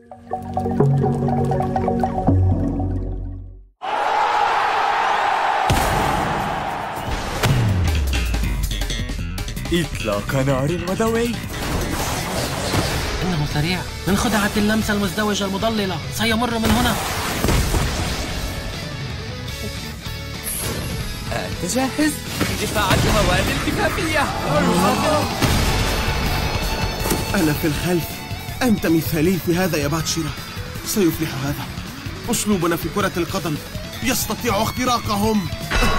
إطلاق نار ودوي. إنه سريع من خدعة اللمسة المزدوجة المضللة، سيمر من هنا. أنت جاهز؟ دفاع المواد الكتابية. أنا في الخلف، أنت مثالي في هذا يا باتشيرا. سيفلح هذا. أسلوبنا في كرة القدم يستطيع اختراقهم.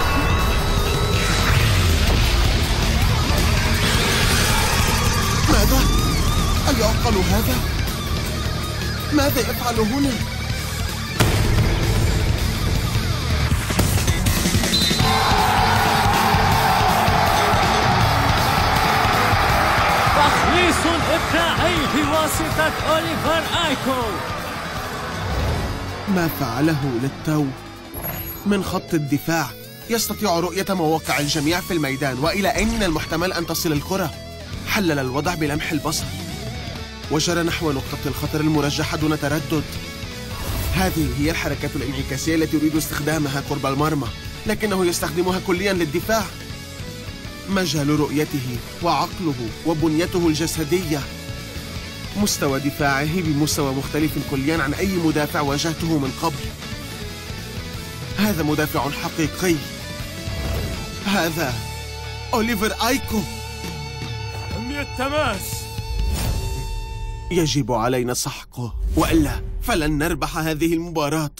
ماذا؟ أيعقل هذا؟ ماذا يفعل هنا؟ تخليص إبداعي بواسطة أوليفر آيكو. ما فعله للتو من خط الدفاع يستطيع رؤية مواقع الجميع في الميدان، وإلى أين من المحتمل أن تصل الكرة؟ حلل الوضع بلمح البصر وجرى نحو نقطة الخطر المرجحة دون تردد. هذه هي الحركات الانعكاسية التي يريد استخدامها قرب المرمى، لكنه يستخدمها كليا للدفاع. مجال رؤيته وعقله وبنيته الجسدية، مستوى دفاعه بمستوى مختلف كليا عن أي مدافع واجهته من قبل. هذا مدافع حقيقي. هذا أوليفر آيكو. التماس. يجب علينا سحقه، وإلا فلن نربح هذه المباراة.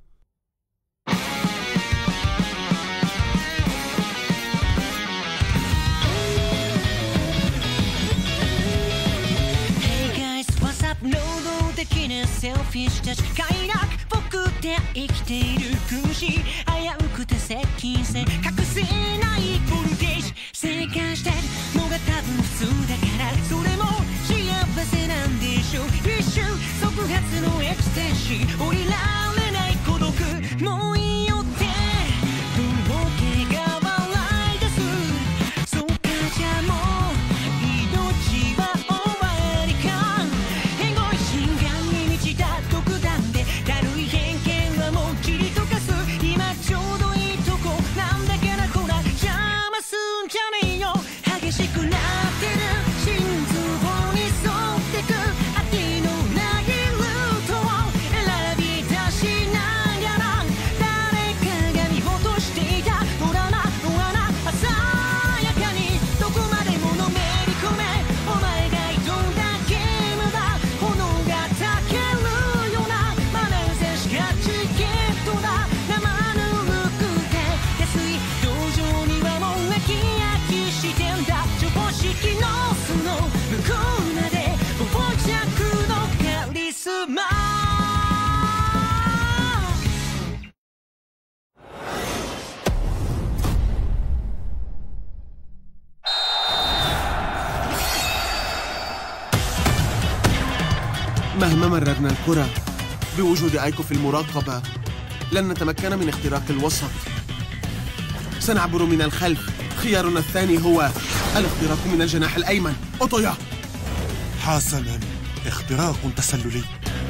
مهما مررنا الكرة بوجود آيكو في المراقبة لن نتمكن من اختراق الوسط. سنعبر من الخلف. خيارنا الثاني هو الاختراق من الجناح الأيمن. أوتويا. حسناً، اختراق تسللي.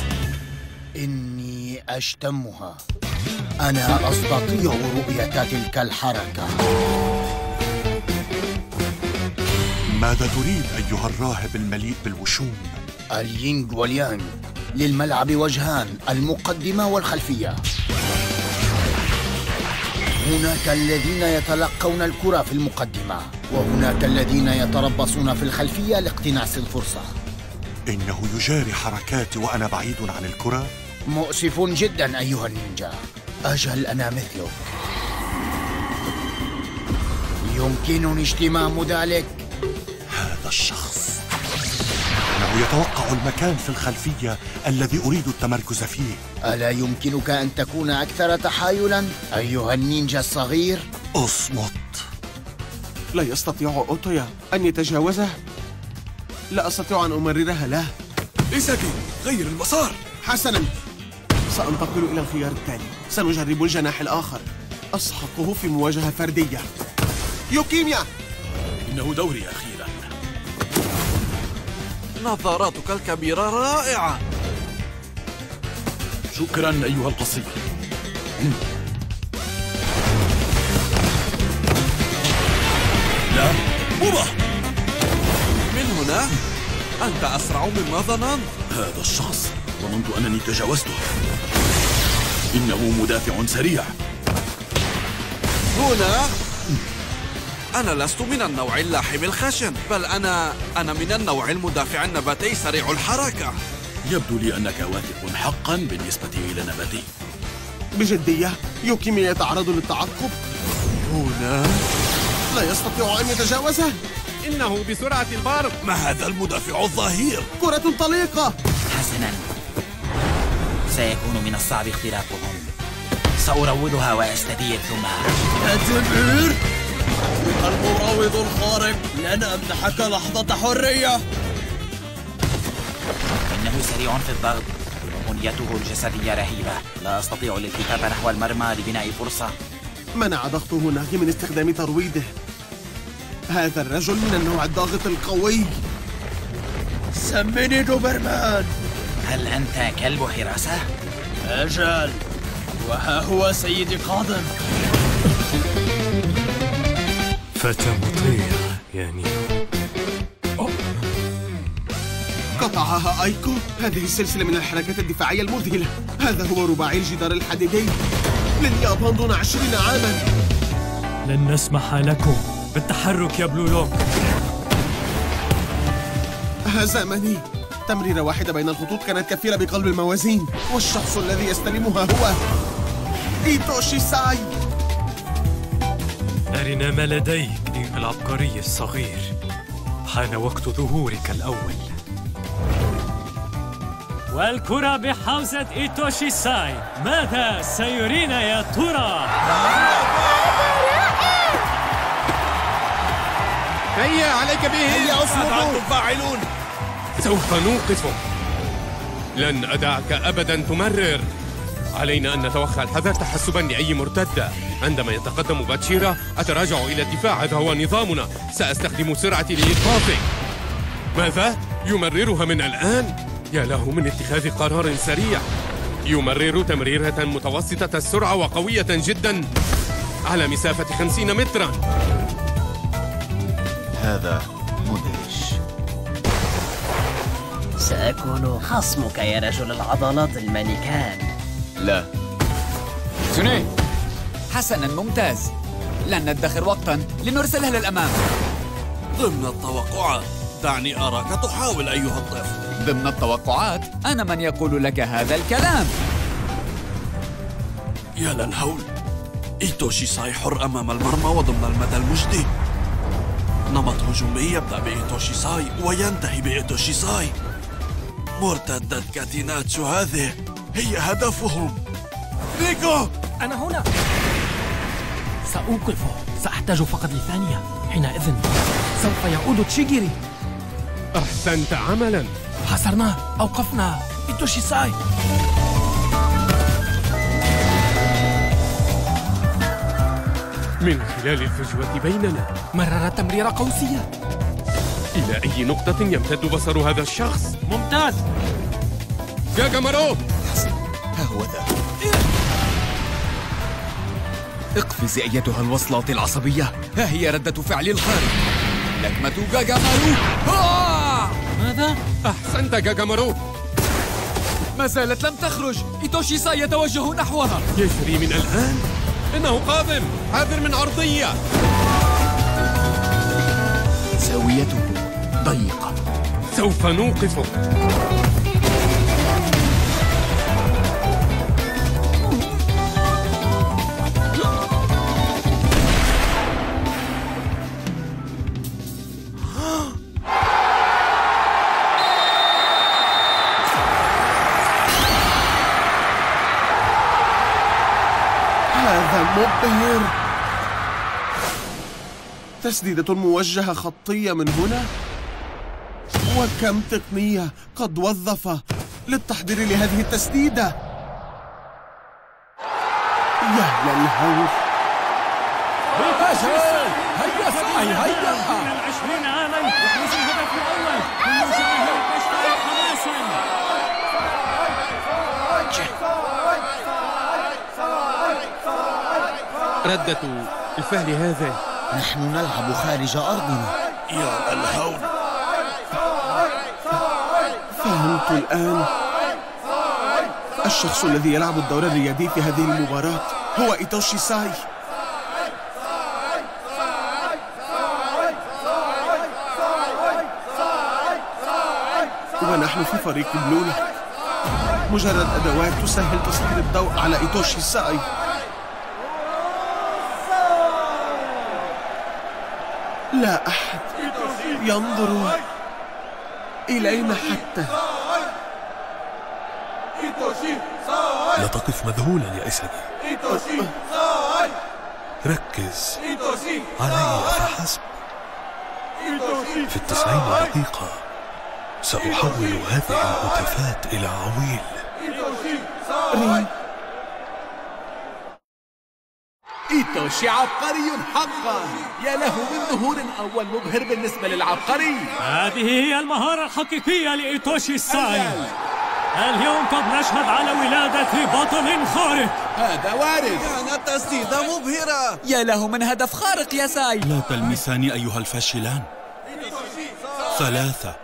إني أشتمها. أنا أستطيع رؤية تلك الحركة. ماذا تريد أيها الراهب المليء بالوشوم؟ اليينغ واليانغ. للملعب وجهان، المقدمة والخلفية. هناك الذين يتلقون الكرة في المقدمة، وهناك الذين يتربصون في الخلفية لاقتناص الفرصة. إنه يجاري حركاتي وأنا بعيد عن الكرة؟ مؤسف جدا أيها النينجا. أجل أنا مثلك. يمكنني اشتمام ذلك. هذا الشخص إنه يتوقع المكان في الخلفية الذي أريد التمركز فيه. ألا يمكنك أن تكون أكثر تحايلاً أيها النينجا الصغير؟ اصمت. لا يستطيع أوتويا أن يتجاوزه. لا أستطيع أن أمررها له. إيساكي، غير المسار. حسناً، سأنتقل إلى الخيار التالي. سنجرب الجناح الآخر. أسحقه في مواجهة فردية. يوكيميا. إنه دوري أخيراً. نظاراتك الكبيرة رائعة. شكرا أيها القصير. لا بوبا، من هنا؟ أنت أسرع مما ظننت. هذا الشخص ظننت أنني تجاوزته. إنه مدافع سريع. هنا؟ أنا لست من النوع اللاحم الخشن، بل أنا من النوع المدافع النباتي سريع الحركة. يبدو لي أنك واثق حقا بالنسبة إلى نباتي. بجدية؟ يوكيمي يتعرض للتعقب؟ هنا؟ لا يستطيع أن يتجاوزه. إنه بسرعة البرق. ما هذا المدافع الظهير؟ كرة طليقة. حسنا، سيكون من الصعب اختراقهم. سأروضها وأستدير ثم أتمير، المراوض الخارق، لن أمنحك لحظة حرية. إنه سريع في الضغط، بنيته الجسدية رهيبة. لا أستطيع الالتفات نحو المرمى لبناء فرصة. منع ضغطه ناغي من استخدام ترويضه. هذا الرجل من النوع الضاغط القوي. سمني دوبرمان. هل أنت كلب حراسة؟ أجل، وها هو سيدي قادم. فتى مطيع يعني. قطعها أيكو. هذه السلسلة من الحركات الدفاعية المذهلة. هذا هو رباعي الجدار الحديدي لليابان دون 20 عاما. لن نسمح لكم بالتحرك يا بلو لوك. هزمني. تمريرة واحدة بين الخطوط كانت كفيلة بقلب الموازين، والشخص الذي يستلمها هو إيتوشي ساي. أرنا ما لديك أيها العبقري الصغير. حان وقت ظهورك الأول. والكرة بحوزة إيتوشي ساي. ماذا سيرينا يا ترى؟ هيا عليك به. هيا ماذا أنتم فاعلون؟ سوف نوقفك. لن أدعك أبدا تمرر. علينا أن نتوخى الحذر تحسبا لأي مرتدة. عندما يتقدم باتشيرا أتراجع إلى الدفاع. هذا هو نظامنا. سأستخدم سرعتي لإيقافك. ماذا؟ يمررها من الآن؟ يا له من اتخاذ قرار سريع. يمرر تمريرة متوسطة السرعة وقوية جدا على مسافة 50 مترا. هذا مدهش. سأكون خصمك يا رجل العضلات المانيكان. لا. سوني. حسنا، ممتاز. لن ندخر وقتا لنرسلها للأمام. ضمن التوقعات. دعني أراك تحاول أيها الطفل. ضمن التوقعات؟ أنا من يقول لك هذا الكلام. يا للهول. إيتوشي ساي حر أمام المرمى وضمن المدى المجدي. نمط هجومي يبدأ بإيتوشي ساي وينتهي بإيتوشي ساي. مرتدة كاتيناتشو هذه هي هدفهم. ريكو! أنا هنا. سأوقفه. سأحتاج فقط لثانية. حينئذ سوف يعود تشيجيري. أحسنت عملا. حاصرناه. أوقفنا إيتوشي ساي. من خلال الفجوة بيننا مرر تمريرة قوسية. إلى أي نقطة يمتد بصر هذا الشخص؟ ممتاز. جاجامارو. ها هو ذا. اقفزي أيتها الوصلات العصبية. ها هي ردة فعل الخارج. لكمة جاجامارو. ماذا؟ أحسنت جاجامارو. ما زالت لم تخرج. إيتوشي ساي يتوجه نحوها. يجري من الآن. إنه قادم. حاذر من عرضية. زاويته ضيقة. سوف نوقفه. هذا مبهر. تسديدة موجهة خطية من هنا. وكم تقنية قد وظف للتحضير لهذه التسديدة. يا للهول. هيا ساي هيا. 20 عاما يحرز الهدف الأول. كل جماهير تشتعل حماسا. ردة الفهل هذا. نحن نلعب خارج أرضنا. يا الهون. فهمت الآن. الشخص الذي يلعب الدور الريادي في هذه المباراة هو إيتوشي ساي. ونحن في فريق بلولا، مجرد أدوات تسهل تسليط الضوء على إيتوشي ساي. لا أحد ينظر إلينا حتى. لا تقف مذهولا يا إسدي. ركز علي فحسب. في 90 دقيقة سأحول هذه الهتافات إلى عويل. إيتوشي عبقري حقا، يا له من ظهور أول مبهر بالنسبة للعبقري. هذه هي المهارة الحقيقية لإيتوشي ساي. اليوم قد نشهد على ولادة بطل خارق. هذا وارد. كانت تسديدة مبهرة. يا له من هدف خارق يا ساي. لا تلمساني أيها الفاشلان. 3.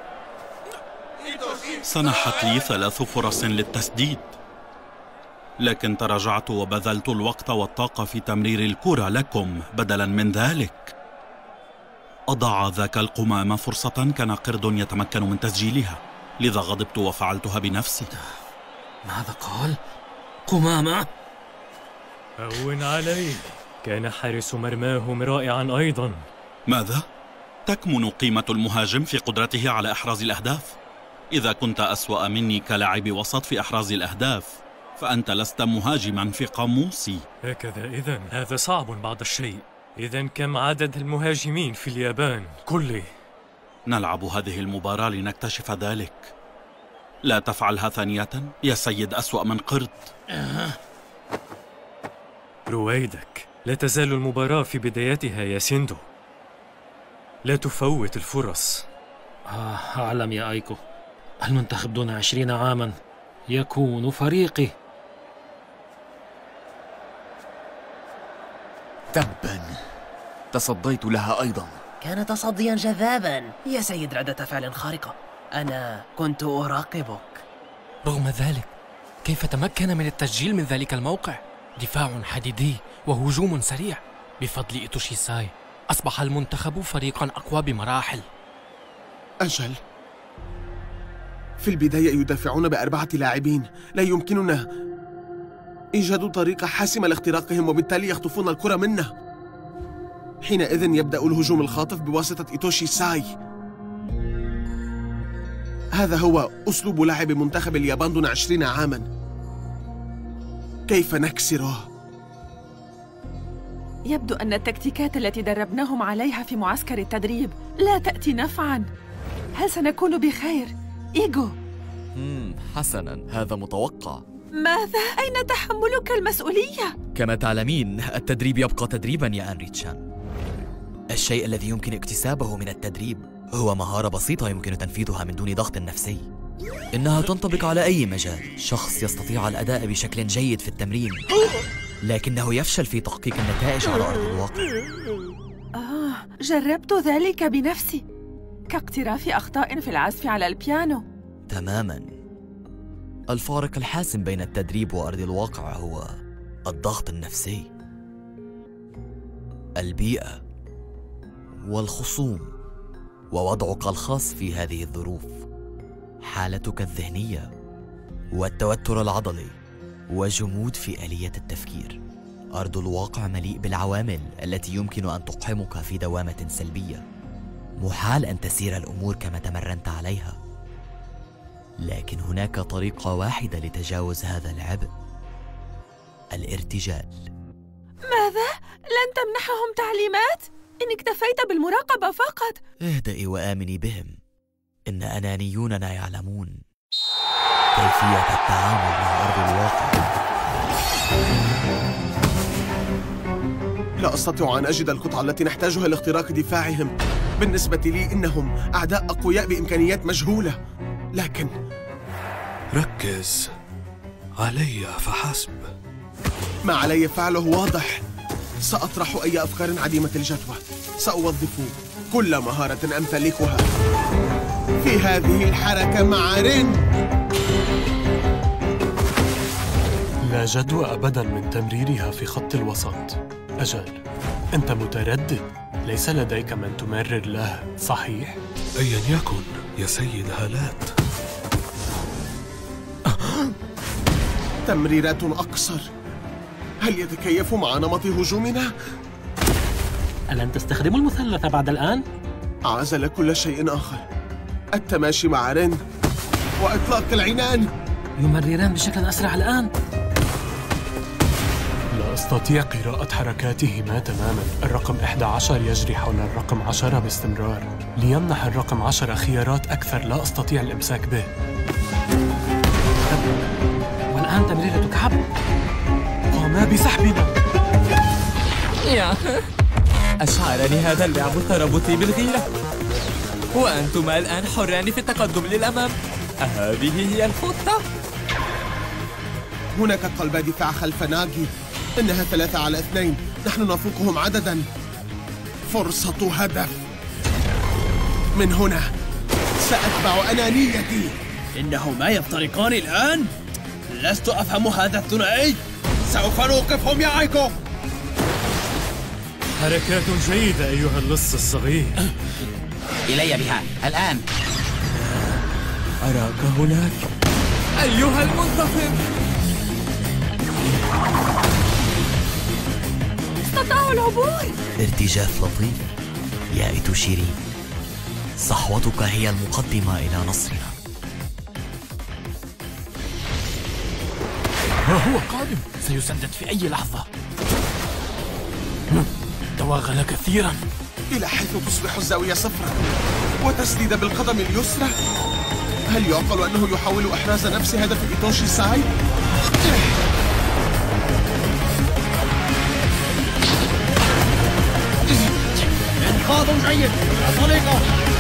سنحت لي 3 فرص للتسديد، لكن تراجعت وبذلت الوقت والطاقة في تمرير الكرة لكم. بدلا من ذلك أضاع ذاك القمامة فرصة كان قرد يتمكن من تسجيلها، لذا غضبت وفعلتها بنفسي. ماذا قال؟ قمامة؟ هون عليه، كان حارس مرماهم رائعا أيضا. ماذا؟ تكمن قيمة المهاجم في قدرته على إحراز الأهداف. إذا كنت أسوأ مني كلاعب وسط في إحراز الأهداف فأنت لست مهاجما في قاموسي. هكذا إذن هذا صعب بعض الشيء. إذن كم عدد المهاجمين في اليابان؟ قل لي. نلعب هذه المباراة لنكتشف ذلك. لا تفعلها ثانية يا سيد أسوأ من قرد. رويدك، لا تزال المباراة في بدايتها يا سيندو. لا تفوت الفرص. أعلم يا أيكو، المنتخب دون 20 عاما يكون فريقي. تبا، تصديت لها أيضا. كان تصديا جذابا يا سيد، ردة فعل خارقة. أنا كنت أراقبك. رغم ذلك كيف تمكن من التسجيل من ذلك الموقع؟ دفاع حديدي وهجوم سريع. بفضل إيتوشي ساي أصبح المنتخب فريقا أقوى بمراحل. أجل، في البداية يدافعون ب4 لاعبين. لا يمكننا إيجاد طريقة حاسمة لاختراقهم، وبالتالي يخطفون الكرة منا. حينئذ يبدأ الهجوم الخاطف بواسطة إيتوشي ساي. هذا هو أسلوب لعب منتخب اليابان دون 20 عاما. كيف نكسره؟ يبدو أن التكتيكات التي دربناهم عليها في معسكر التدريب لا تأتي نفعاً. هل سنكون بخير؟ إيغو. حسناً، هذا متوقع. ماذا؟ أين تحملك المسؤولية؟ كما تعلمين التدريب يبقى تدريباً يا أنري-تشان. الشيء الذي يمكن اكتسابه من التدريب هو مهارة بسيطة يمكن تنفيذها من دون ضغط نفسي. إنها تنطبق على أي مجال. شخص يستطيع الأداء بشكل جيد في التمرين لكنه يفشل في تحقيق النتائج على أرض الواقع. جربت ذلك بنفسي، كاقتراف أخطاء في العزف على البيانو. تماماً. الفارق الحاسم بين التدريب وأرض الواقع هو الضغط النفسي، البيئة والخصوم، ووضعك الخاص في هذه الظروف، حالتك الذهنية والتوتر العضلي وجمود في آلية التفكير. أرض الواقع مليء بالعوامل التي يمكن أن تقحمك في دوامة سلبية. محال أن تسير الأمور كما تمرنت عليها، لكن هناك طريقة واحدة لتجاوز هذا العبء: الارتجال. ماذا؟ لن تمنحهم تعليمات؟ إن اكتفيت بالمراقبة فقط. اهدئي وآمني بهم، إن أنانيوننا يعلمون كيفية التعامل مع أرض الواقع. لا أستطيع أن أجد القطعة التي نحتاجها لاختراق دفاعهم. بالنسبة لي إنهم أعداء أقوياء بإمكانيات مجهولة، لكن ركز علي فحسب. ما علي فعله واضح. سأطرح أي أفكار عديمة الجدوى. سأوظف كل مهارة أمتلكها في هذه الحركة مع رين. لا جدوى أبداً من تمريرها في خط الوسط. أجل، أنت متردد. ليس لديك من تمرر له، صحيح؟ أيا يكن يا سيد هالات. تمريرات أقصر. هل يتكيف مع نمط هجومنا؟ ألن تستخدم المثلث بعد الآن؟ عزل كل شيء آخر. التماشي مع رين وإطلاق العنان. يمرران بشكل أسرع الآن. لا أستطيع قراءة حركاتهما تماماً. الرقم 11 يجري حول الرقم 10 باستمرار، ليمنح الرقم 10 خيارات أكثر لا أستطيع الإمساك به. والآن تمريرة كعب. قاما بسحبنا. أشعرني هذا اللعب تربطي بالغيرة، وأنتما الآن حران في التقدم للأمام. أهذه هي الخطة؟ هناك قلب دفاع خلف ناجي. إنها 3 على 2. نحن نفوقهم عدداً. فرصة هدف. من هنا سأتبع أنانيتي. إنهما يفترقان الآن؟ لست أفهم هذا الثنائي. سوف نوقفهم يا عايكو. حركات جيدة أيها اللص الصغير. إلي بها الآن. أراك هناك أيها المنتصر. استطاعوا العبور. ارتجاف لطيف يا إيتوشيري. صحوتك هي المقدمة إلى نصرنا. ها هو قادم، سيسدد في أي لحظة. توغل كثيرا. إلى حيث تصبح الزاوية صفرا وتسديد بالقدم اليسرى. هل يعقل أنه يحاول إحراز نفس هدف إيتوشي ساي؟ انقاذ جيد يا صديقي.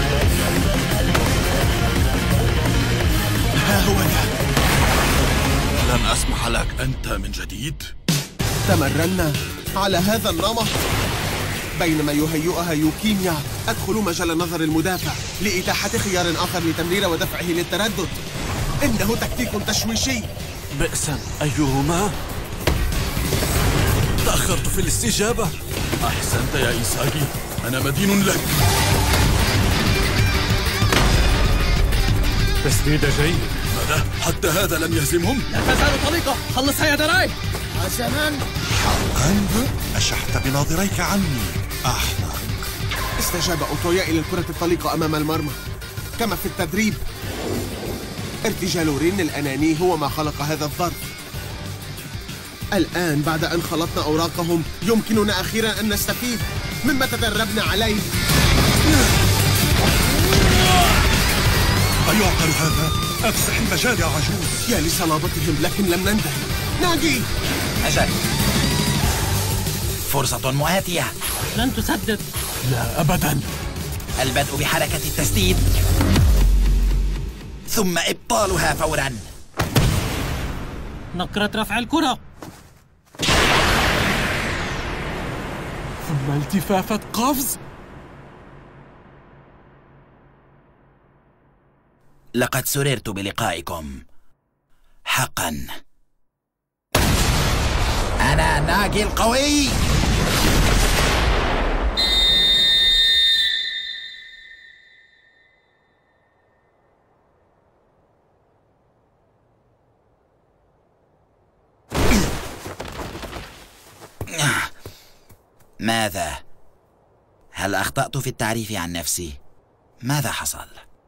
ها هو ذا. لن أسمح لك أنت من جديد. تمرنا على هذا النمط. بينما يهيئها يوكيميا، أدخل مجال نظر المدافع لإتاحة خيار آخر لتمرير ودفعه للتردد. إنه تكتيك تشويشي. بئسا أيهما؟ تأخرت في الاستجابة. أحسنت يا إيساغي، أنا مدين لك. تسديد جيد. ماذا؟ حتى هذا لم يهزمهم؟ لا تزال طليقة. خلصها يا دراي. حسناً. حقاً؟ أشحت بناظريك عني أحمق. استجاب أوتويا إلى الكرة الطليقة أمام المرمى كما في التدريب. ارتجال رين الأناني هو ما خلق هذا الظرف. الآن بعد أن خلطنا أوراقهم يمكننا أخيراً أن نستفيد مما تدربنا عليه. أيعقل هذا؟ أفسح المجال يا عجوز. يا لصلابتهم، لكن لم ننتهي. ناجي. أجل، فرصة مؤاتية. لن تسدد. لا أبداً. البدء بحركة التسديد ثم إبطالها فوراً. نقرة رفع الكرة ثم التفافة قفز. لقد سررت بلقائكم حقاً. أنا ناجي القوي. ماذا؟ هل أخطأت في التعريف عن نفسي؟ ماذا حصل؟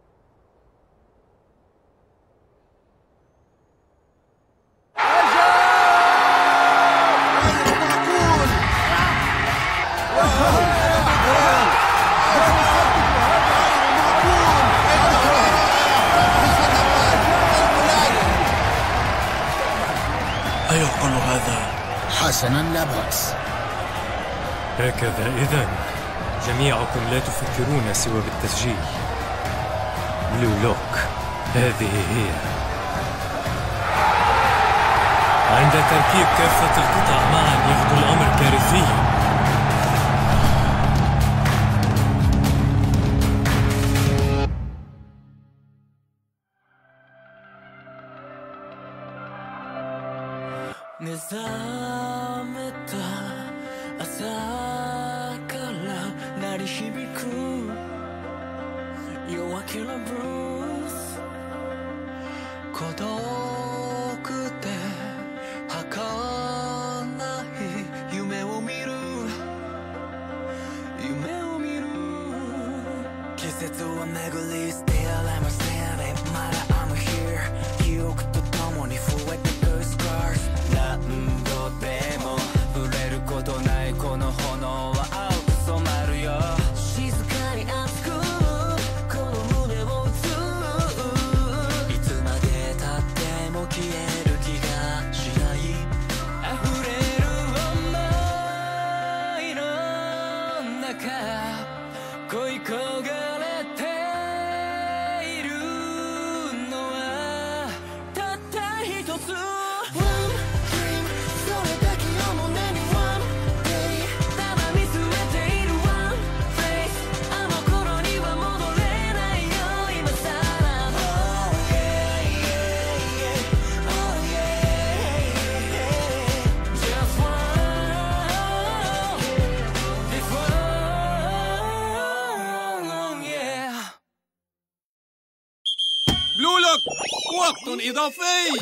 أيعقل هذا؟ حسناً، لا بأس. هكذا إذن جميعكم لا تفكرون سوى بالتسجيل. بلو لوك، هذه هي. عند تركيب كافة القطع معا يبدو الأمر كارثيا. から鳴り響く弱気なブルース孤独で儚い夢を見る季節を巡り捨てられませんねまだ I'm here 記憶と共に増えてくスカース何度でも触れることないこの炎は青く染まるよ静かに熱くこの胸を打ついつまでたっても消える気がしない溢れる想いの中恋焦が وقت إضافي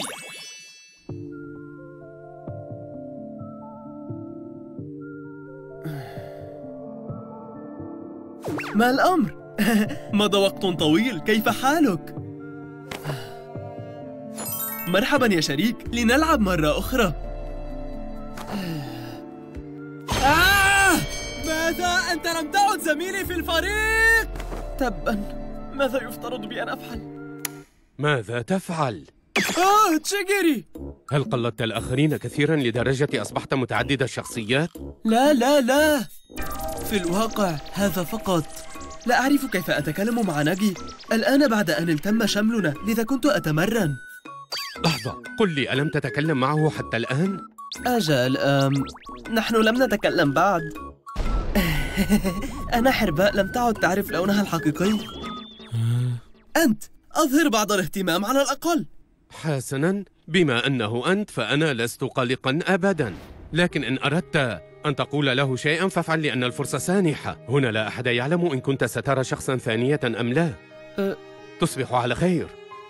ما الأمر؟ مضى وقت طويل، كيف حالك؟ مرحبا يا شريك، لنلعب مرة أخرى. ماذا؟ أنت لم تعد زميلي في الفريق؟ تبا، ماذا يفترض بي أن أفعل؟ ماذا تفعل؟ تشيجيري! هل قلدت الآخرين كثيراً لدرجة أصبحت متعدد الشخصيات؟ لا، في الواقع هذا فقط. لا أعرف كيف أتكلم مع ناجي الآن بعد أن التم شملنا، لذا كنت أتمرن. لحظة، قل لي ألم تتكلم معه حتى الآن؟ أجل، نحن لم نتكلم بعد. أنا حرباء لم تعد تعرف لونها الحقيقي. أنت أظهر بعض الاهتمام على الأقل. حسناً، بما أنه أنت فأنا لست قلقاً أبداً، لكن إن أردت أن تقول له شيئاً فافعل لأن الفرصة سانحة. هنا لا أحد يعلم إن كنت سترى شخصاً ثانية أم لا. تصبح على خير.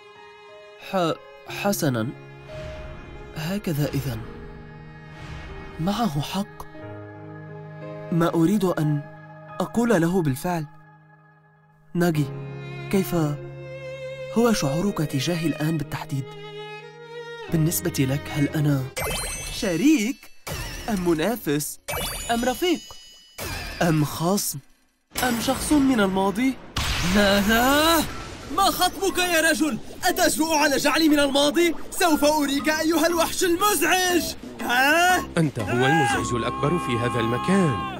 حسناً، هكذا إذن. معه حق. ما أريد أن أقول له بالفعل. ناجي، كيف هو شعورك تجاهي الآن بالتحديد؟ بالنسبة لك هل أنا شريك أم منافس أم رفيق أم خصم أم شخص من الماضي؟ ماذا؟ ما خطبك يا رجل؟ أتجرؤ على جعلي من الماضي؟ سوف أريك أيها الوحش المزعج. أنت هو المزعج الأكبر في هذا المكان.